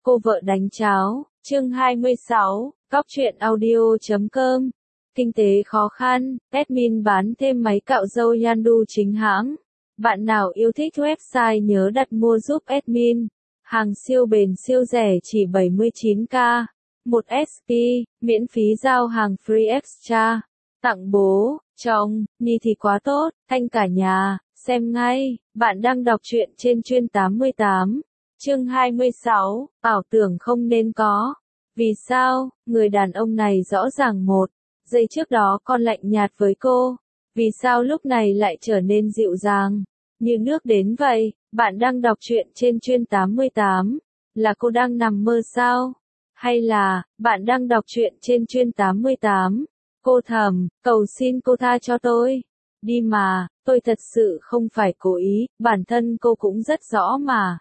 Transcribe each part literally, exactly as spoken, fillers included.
Cô vợ đánh cháo, chương hai mươi sáu, Cóc truyện audio chấm com. Kinh tế khó khăn, admin bán thêm máy cạo râu Yandu chính hãng. Bạn nào yêu thích website nhớ đặt mua giúp admin. Hàng siêu bền siêu rẻ chỉ bảy mươi chín k. một ét pê, miễn phí giao hàng free extra. Tặng bố, chồng, Nhi thì quá tốt, thanh cả nhà, xem ngay. Bạn đang đọc truyện trên chuyên tám mươi tám. Chương hai mươi sáu, ảo tưởng không nên có. Vì sao, người đàn ông này rõ ràng một giây trước đó còn lạnh nhạt với cô. Vì sao lúc này lại trở nên dịu dàng, như nước đến vậy? Bạn đang đọc truyện trên chuyên tám mươi tám. Là cô đang nằm mơ sao? Hay là, bạn đang đọc truyện trên chuyên tám mươi tám. Cô thầm, cầu xin cô tha cho tôi. Đi mà, tôi thật sự không phải cố ý, bản thân cô cũng rất rõ mà.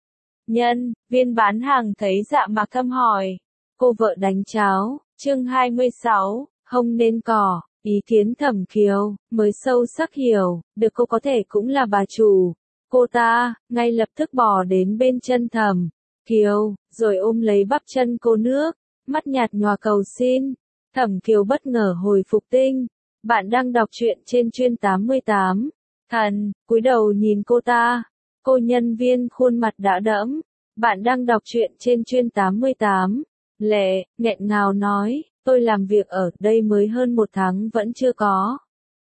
Nhân viên bán hàng thấy Dạ Mạc Thâm hỏi. Cô vợ đánh cháo, chương hai mươi sáu, không nên cỏ. Ý kiến Thẩm Kiều mới sâu sắc hiểu được cô có thể cũng là bà chủ. Cô ta ngay lập tức bò đến bên chân Thẩm Kiều, rồi ôm lấy bắp chân cô nước, mắt nhạt nhòa cầu xin. Thẩm Kiều bất ngờ hồi phục tinh. Bạn đang đọc truyện trên chuyên tám mươi tám. Thần cúi đầu nhìn cô ta. Cô nhân viên khuôn mặt đã đẫm. Bạn đang đọc truyện trên chuyên tám mươi tám. Lệ nghẹn ngào nói, tôi làm việc ở đây mới hơn một tháng vẫn chưa có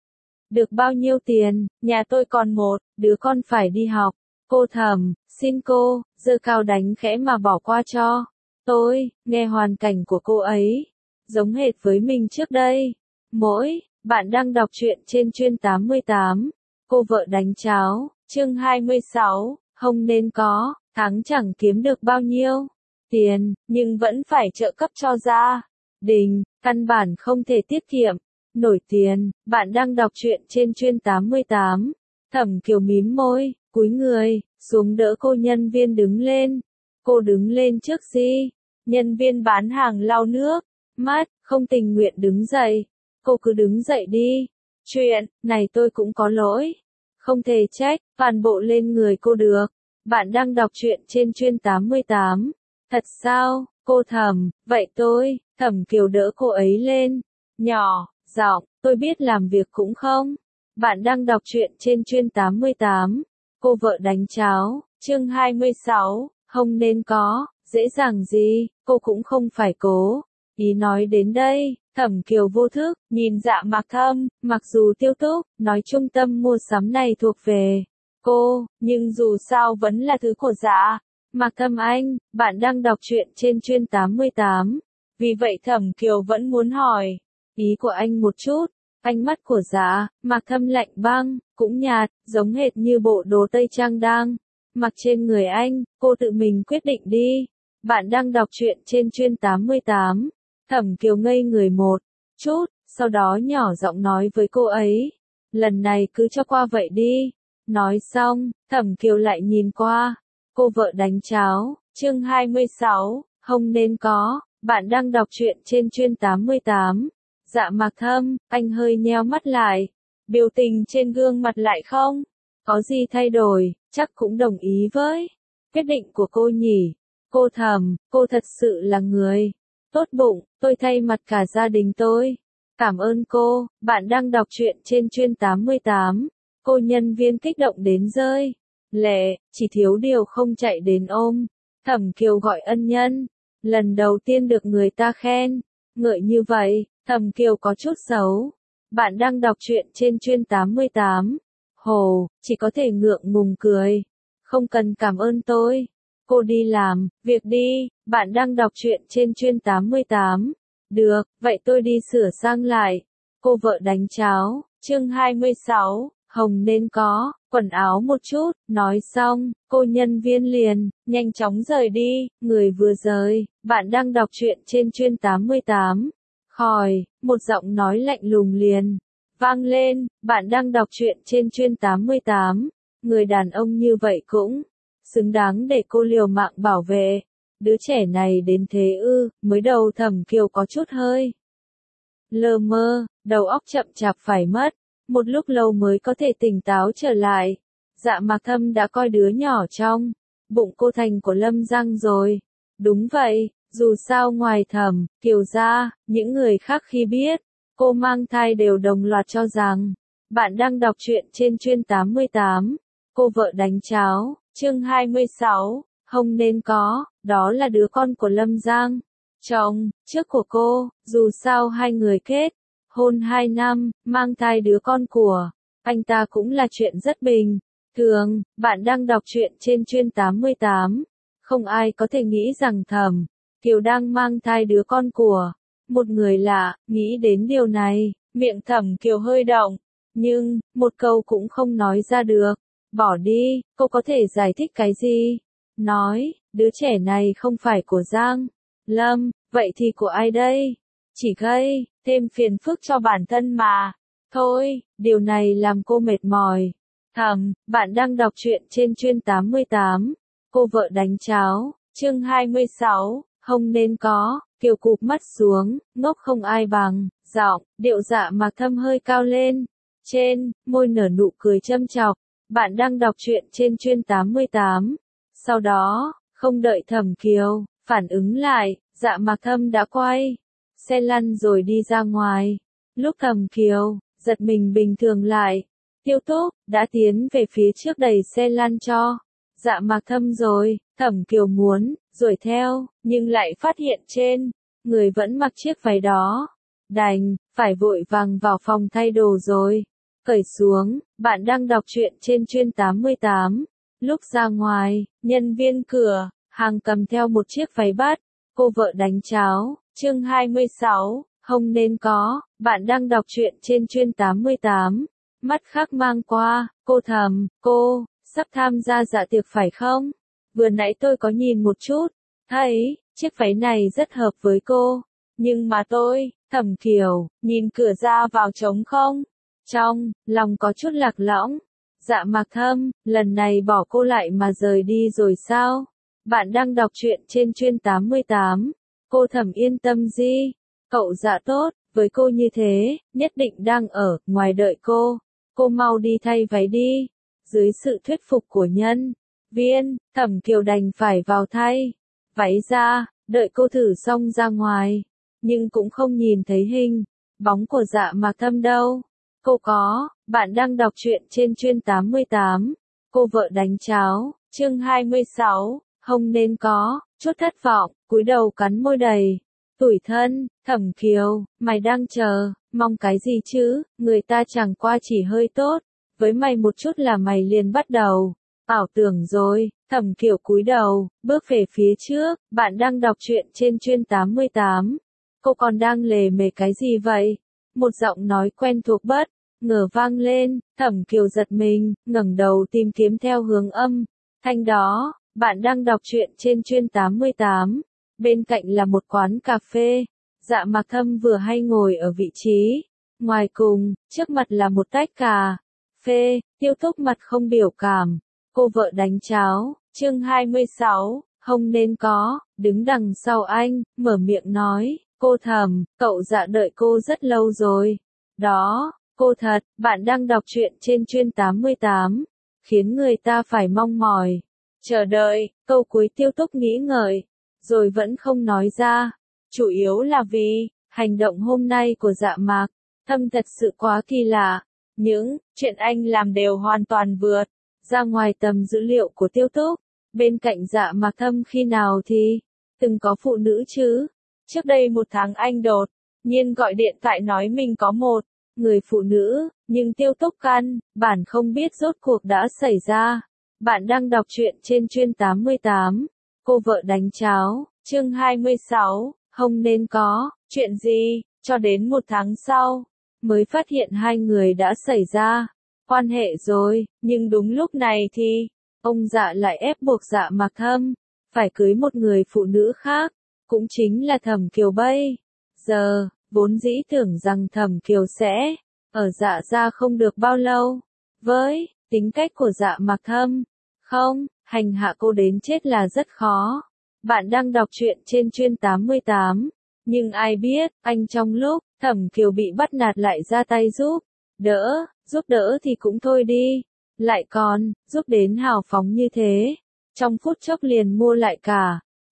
được bao nhiêu tiền, nhà tôi còn một đứa con phải đi học. Cô thầm, xin cô, giơ cao đánh khẽ mà bỏ qua cho tôi. Nghe hoàn cảnh của cô ấy giống hệt với mình trước đây. Mỗi, bạn đang đọc truyện trên chuyên tám mươi tám. Cô vợ đánh cháo, chương hai mươi sáu, không nên có, tháng chẳng kiếm được bao nhiêu tiền, nhưng vẫn phải trợ cấp cho gia đình, căn bản không thể tiết kiệm nổi tiền. Bạn đang đọc truyện trên chuyên tám mươi tám. Thẩm Kiều mím môi, cúi người xuống đỡ cô nhân viên đứng lên. Cô đứng lên trước gì? Nhân viên bán hàng lau nước mắt, không tình nguyện đứng dậy. Cô cứ đứng dậy đi. Chuyện này tôi cũng có lỗi, không thể trách toàn bộ lên người cô được. Bạn đang đọc truyện trên chuyên tám mươi tám. Thật sao? Cô thầm, vậy tôi, Thẩm Kiều đỡ cô ấy lên. Nhỏ, giọng, tôi biết làm việc cũng không. Bạn đang đọc truyện trên chuyên tám mươi tám. Cô vợ đánh cháo, chương hai mươi sáu, không nên có, dễ dàng gì, cô cũng không phải cố ý nói đến đây. Thẩm Kiều vô thức, nhìn Dạ Mạc Thâm, mặc dù Tiêu Túc nói trung tâm mua sắm này thuộc về cô, nhưng dù sao vẫn là thứ của Dạ Mạc Thâm anh. Bạn đang đọc truyện trên chuyên tám mươi tám. Vì vậy Thẩm Kiều vẫn muốn hỏi ý của anh một chút. Ánh mắt của Dạ Mạc Thâm lạnh băng, cũng nhạt, giống hệt như bộ đồ tây trang đang mặc trên người anh. Cô tự mình quyết định đi. Bạn đang đọc truyện trên chuyên tám mươi tám. Thẩm Kiều ngây người một chút, sau đó nhỏ giọng nói với cô ấy. Lần này cứ cho qua vậy đi. Nói xong, Thẩm Kiều lại nhìn qua. Cô vợ đánh cháo, chương hai mươi sáu, không nên có. Bạn đang đọc truyện trên chuyên tám mươi tám. Dạ Mạc Thâm, anh hơi nheo mắt lại. Biểu tình trên gương mặt lại không có gì thay đổi, chắc cũng đồng ý với quyết định của cô nhỉ. Cô thầm, cô thật sự là người tốt bụng, tôi thay mặt cả gia đình tôi cảm ơn cô. Bạn đang đọc truyện trên chuyên tám mươi tám. Cô nhân viên kích động đến rơi lệ, chỉ thiếu điều không chạy đến ôm Thẩm Kiều gọi ân nhân. Lần đầu tiên được người ta khen ngợi như vậy, Thẩm Kiều có chút xấu. Bạn đang đọc truyện trên chuyên tám mươi tám. Hồ, chỉ có thể ngượng ngùng cười. Không cần cảm ơn tôi. Cô đi làm việc đi. Bạn đang đọc truyện trên chuyên tám mươi tám. Được, vậy tôi đi sửa sang lại. Cô vợ đánh cháo, chương hai mươi sáu, hồng nên có, quần áo một chút. Nói xong, cô nhân viên liền nhanh chóng rời đi. Người vừa rời, bạn đang đọc truyện trên chuyên tám mươi tám. Khỏi, một giọng nói lạnh lùng liền vang lên. Bạn đang đọc truyện trên chuyên tám mươi tám. Người đàn ông như vậy cũng xứng đáng để cô liều mạng bảo vệ. Đứa trẻ này đến thế ư? Mới đầu Thẩm Kiều có chút hơi lơ mơ, đầu óc chậm chạp phải mất một lúc lâu mới có thể tỉnh táo trở lại. Dạ Mạc Thâm đã coi đứa nhỏ trong bụng cô thành của Lâm Giang rồi. Đúng vậy, dù sao ngoài Thẩm Kiều ra, những người khác khi biết cô mang thai đều đồng loạt cho rằng bạn đang đọc truyện trên chuyên tám mươi tám. Cô vợ đánh cháo, chương hai mươi sáu, không nên có, đó là đứa con của Lâm Giang, chồng trước của cô, dù sao hai người kết hôn hai năm, mang thai đứa con của anh ta cũng là chuyện rất bình thường. Bạn đang đọc truyện trên chuyên tám mươi tám. Không ai có thể nghĩ rằng Thẩm Kiều đang mang thai đứa con của một người lạ. Nghĩ đến điều này, miệng Thẩm Kiều hơi động, nhưng một câu cũng không nói ra được. Bỏ đi, cô có thể giải thích cái gì? Nói, đứa trẻ này không phải của Giang Lâm, vậy thì của ai đây? Chỉ gây thêm phiền phức cho bản thân mà. Thôi, điều này làm cô mệt mỏi. Thẩm, bạn đang đọc truyện trên chuyên tám mươi tám. Cô vợ đánh cháo, chương hai mươi sáu, không nên có. Kiều cụp mắt xuống, ngốc không ai bằng, giọng, điệu dạ Mạc Thâm hơi cao lên. Trên môi nở nụ cười châm chọc. Bạn đang đọc truyện trên chuyên tám mươi tám. Sau đó, không đợi Thẩm Kiều phản ứng lại, dạ Mạc Thâm đã quay xe lăn rồi đi ra ngoài. Lúc Thẩm Kiều giật mình bình thường lại, Tiêu Túc đã tiến về phía trước đẩy xe lăn cho dạ Mạc Thâm rồi. Thẩm Kiều muốn đuổi theo, nhưng lại phát hiện trên người vẫn mặc chiếc váy đó, đành phải vội vàng vào phòng thay đồ rồi cởi xuống. Bạn đang đọc truyện trên chuyên tám mươi tám. Lúc ra ngoài, nhân viên cửa hàng cầm theo một chiếc váy bắt cô vợ đánh cháo, chương hai mươi sáu, không nên có. Bạn đang đọc truyện trên chuyên tám mươi tám. Mắt khác mang qua, cô Thẩm, cô sắp tham gia dạ tiệc phải không? Vừa nãy tôi có nhìn một chút, thấy chiếc váy này rất hợp với cô, nhưng mà tôi, Thẩm Kiều, nhìn cửa ra vào trống không, trong lòng có chút lạc lõng. Dạ Mạc Thâm, lần này bỏ cô lại mà rời đi rồi sao? Bạn đang đọc truyện trên chuyên tám mươi tám. Cô Thẩm yên tâm đi, cậu dạ tốt với cô như thế, nhất định đang ở ngoài đợi cô. Cô mau đi thay váy đi. Dưới sự thuyết phục của nhân viên, Thẩm Kiều đành phải vào thay váy ra, đợi cô thử xong ra ngoài, nhưng cũng không nhìn thấy hình bóng của dạ Mạc Thâm đâu. Cô có, bạn đang đọc truyện trên chuyên tám mươi tám. Cô vợ đánh cháo, chương hai mươi sáu, không nên có. Chút thất vọng, cúi đầu cắn môi đầy tủi thân. Thẩm Kiều, mày đang chờ mong cái gì chứ? Người ta chẳng qua chỉ hơi tốt với mày một chút là mày liền bắt đầu ảo tưởng rồi. Thẩm Kiều cúi đầu, bước về phía trước. Bạn đang đọc truyện trên chuyên tám mươi tám. Cô còn đang lề mề cái gì vậy? Một giọng nói quen thuộc bất ngờ vang lên. Thẩm Kiều giật mình, ngẩng đầu tìm kiếm theo hướng âm thanh đó. Bạn đang đọc truyện trên chuyên tám mươi tám. Bên cạnh là một quán cà phê. Dạ Mạc Thâm vừa hay ngồi ở vị trí ngoài cùng, trước mặt là một tách cà phê. Tiêu Túc mặt không biểu cảm. Cô vợ đánh cháo, chương hai mươi sáu, không nên có. Đứng đằng sau anh, mở miệng nói, cô Thẩm, cậu dạ đợi cô rất lâu rồi. Đó, cô thật, bạn đang đọc truyện trên chuyên tám mươi tám, khiến người ta phải mong mỏi chờ đợi. Câu cuối Tiêu Túc nghĩ ngợi, rồi vẫn không nói ra. Chủ yếu là vì hành động hôm nay của dạ Mạc Thâm thật sự quá kỳ lạ. Những chuyện anh làm đều hoàn toàn vượt ra ngoài tầm dữ liệu của Tiêu Túc. Bên cạnh dạ Mạc Thâm khi nào thì từng có phụ nữ chứ? Trước đây một tháng anh đột nhiên gọi điện thoại nói mình có một người phụ nữ, nhưng Tiêu Túc căn bản không biết rốt cuộc đã xảy ra. Bạn đang đọc truyện trên chuyên tám mươi tám. Cô vợ đánh cháo, chương hai mươi sáu, không nên có. Chuyện gì? Cho đến một tháng sau mới phát hiện hai người đã xảy ra quan hệ rồi. Nhưng đúng lúc này thì ông dạ lại ép buộc dạ Mạc Thâm phải cưới một người phụ nữ khác, cũng chính là Thẩm Kiều bây giờ. Vốn dĩ tưởng rằng Thẩm Kiều sẽ ở dạ gia không được bao lâu. Với tính cách của dạ Mạc Thâm, không hành hạ cô đến chết là rất khó. Bạn đang đọc truyện trên chuyên tám mươi tám. Nhưng ai biết, anh trong lúc Thẩm Kiều bị bắt nạt lại ra tay giúp đỡ. Giúp đỡ thì cũng thôi đi, lại còn giúp đến hào phóng như thế. Trong phút chốc liền mua lại cả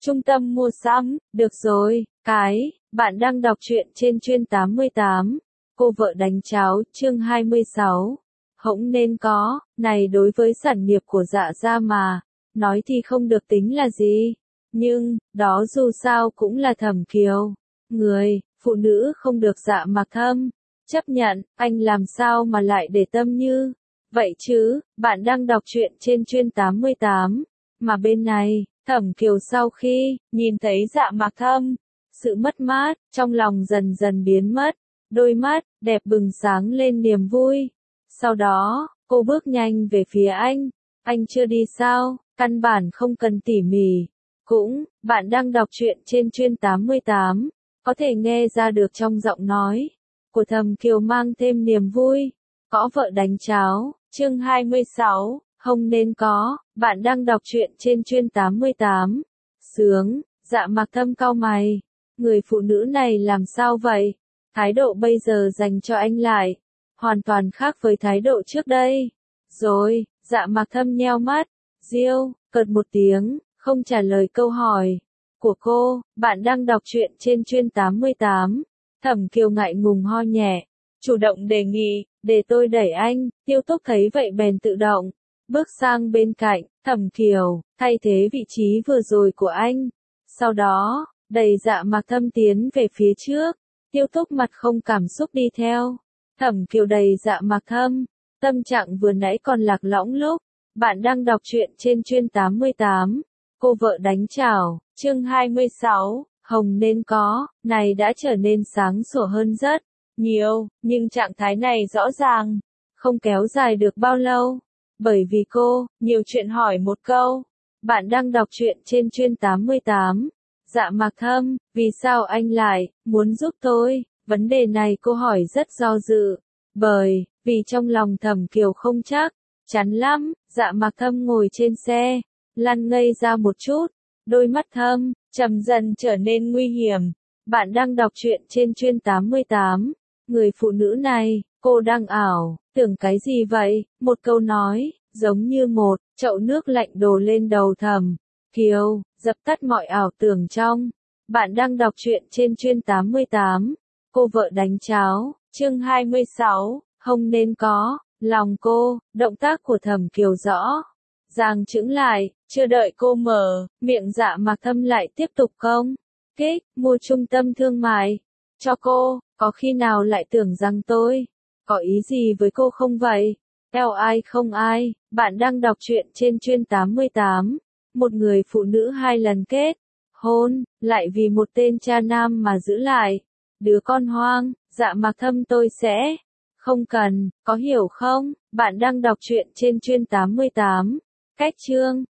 trung tâm mua sắm, được rồi, cái, bạn đang đọc truyện trên chuyên tám mươi tám. Cô vợ đánh cháo, chương hai mươi sáu. Hỗn nên có, này đối với sản nghiệp của Dạ gia mà, nói thì không được tính là gì. Nhưng, đó dù sao cũng là Thẩm Kiều. Người, phụ nữ không được Dạ Mạc Thâm chấp nhận, anh làm sao mà lại để tâm như vậy chứ. Bạn đang đọc truyện trên chuyên tám mươi tám. Mà bên này, Thẩm Kiều sau khi nhìn thấy Dạ Mạc Thâm, sự mất mát trong lòng dần dần biến mất, đôi mắt đẹp bừng sáng lên niềm vui. Sau đó, cô bước nhanh về phía anh. Anh chưa đi sao? Căn bản không cần tỉ mỉ. Cũng, bạn đang đọc truyện trên chuyên tám mươi tám, có thể nghe ra được trong giọng nói của Thẩm Kiều mang thêm niềm vui. Có vợ đánh cháo, chương hai mươi sáu, không nên có, bạn đang đọc truyện trên chuyên tám mươi tám. Sướng, Dạ Mạc Thâm cau mày. Người phụ nữ này làm sao vậy? Thái độ bây giờ dành cho anh lại hoàn toàn khác với thái độ trước đây. Rồi, Dạ Mạc Thâm nheo mắt, riêu, cợt một tiếng, không trả lời câu hỏi của cô. Bạn đang đọc truyện trên chuyên tám mươi tám. Thẩm Kiều ngại ngùng ho nhẹ, chủ động đề nghị, để tôi đẩy anh. Tiêu Túc thấy vậy bèn tự động bước sang bên cạnh Thẩm Kiều, thay thế vị trí vừa rồi của anh. Sau đó, đẩy Dạ Mạc Thâm tiến về phía trước. Tiêu Túc mặt không cảm xúc đi theo. Thẩm Kiều đẩy Dạ Mạc Thâm, tâm trạng vừa nãy còn lạc lõng lúc. Bạn đang đọc truyện trên chuyên tám mươi tám. Cô vợ đánh chảo, chương hai mươi sáu, hồng nên có, này đã trở nên sáng sủa hơn rất nhiều, nhưng trạng thái này rõ ràng không kéo dài được bao lâu. Bởi vì cô, nhiều chuyện hỏi một câu. Bạn đang đọc truyện trên chuyên tám mươi tám. Dạ Mạc Thâm, vì sao anh lại muốn giúp tôi? Vấn đề này cô hỏi rất do dự. Bởi vì trong lòng Thẩm Kiều không chắc chắn lắm. Dạ Mạc Thâm ngồi trên xe, lăn ngây ra một chút, đôi mắt thâm trầm dần trở nên nguy hiểm. Bạn đang đọc truyện trên chuyên tám mươi tám. Người phụ nữ này, cô đang ảo tưởng cái gì vậy? Một câu nói giống như một chậu nước lạnh đổ lên đầu Thẩm Kiều, dập tắt mọi ảo tưởng trong. Bạn đang đọc truyện trên chuyên tám mươi tám. Cô vợ đánh cháo, chương hai mươi sáu, không nên có. Lòng cô, động tác của Thẩm Kiều rõ ràng chững lại, chưa đợi cô mở miệng. Dạ Mạc Thâm lại tiếp tục công kích, mua trung tâm thương mại cho cô. Có khi nào lại tưởng rằng tôi có ý gì với cô không vậy? Eo ai không ai. Bạn đang đọc truyện trên chuyên tám mươi tám. Một người phụ nữ hai lần kết hôn, lại vì một tên cha nam mà giữ lại đứa con hoang. Dạ Mạc Thâm tôi sẽ không cần, có hiểu không? Bạn đang đọc truyện trên chuyên tám mươi tám. Cách chương